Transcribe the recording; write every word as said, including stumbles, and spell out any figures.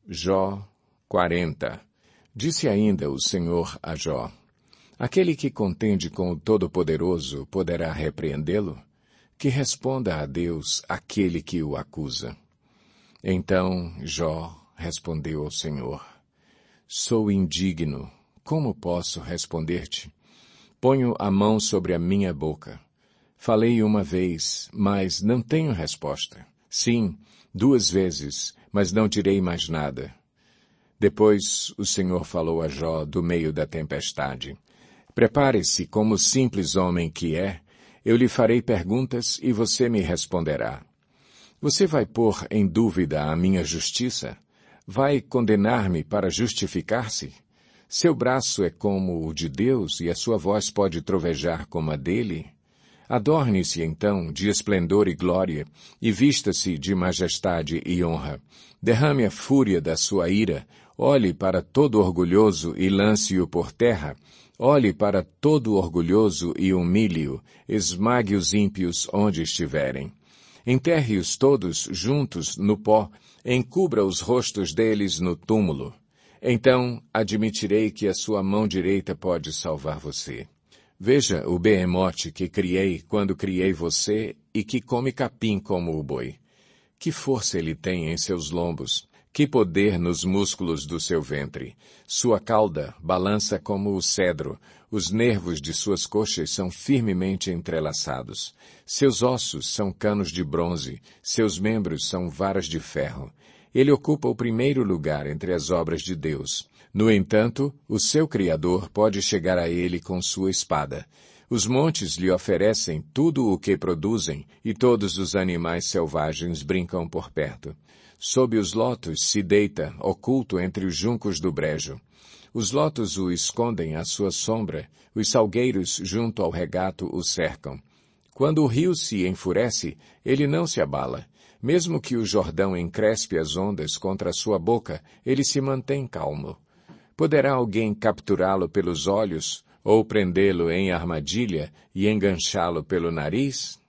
Jó quarenta. Disse ainda o Senhor a Jó: aquele que contende com o Todo-Poderoso poderá repreendê-lo? Que responda a Deus aquele que o acusa. Então Jó respondeu ao Senhor: sou indigno, como posso responder-te? Ponho a mão sobre a minha boca. Falei uma vez, mas não tenho resposta. Sim, duas vezes, mas não direi mais nada. Depois o Senhor falou a Jó do meio da tempestade: prepare-se, como simples homem que é, eu lhe farei perguntas e você me responderá. Você vai pôr em dúvida a minha justiça? Vai condenar-me para justificar-se? Seu braço é como o de Deus e a sua voz pode trovejar como a dele? Adorne-se, então, de esplendor e glória, e vista-se de majestade e honra. Derrame a fúria da sua ira, olhe para todo orgulhoso e lance-o por terra. Olhe para todo orgulhoso e humilhe-o, esmague os ímpios onde estiverem. Enterre-os todos juntos no pó, encubra os rostos deles no túmulo. Então admitirei que a sua mão direita pode salvar você. Veja o behemote que criei quando criei você e que come capim como o boi. Que força ele tem em seus lombos, que poder nos músculos do seu ventre. Sua cauda balança como o cedro, os nervos de suas coxas são firmemente entrelaçados. Seus ossos são canos de bronze, seus membros são varas de ferro. Ele ocupa o primeiro lugar entre as obras de Deus. No entanto, o seu Criador pode chegar a ele com sua espada. Os montes lhe oferecem tudo o que produzem, e todos os animais selvagens brincam por perto. Sob os lotos se deita, oculto entre os juncos do brejo. Os lotos o escondem à sua sombra, os salgueiros junto ao regato o cercam. Quando o rio se enfurece, ele não se abala. Mesmo que o Jordão encrespe as ondas contra a sua boca, ele se mantém calmo. Poderá alguém capturá-lo pelos olhos, ou prendê-lo em armadilha e enganchá-lo pelo nariz?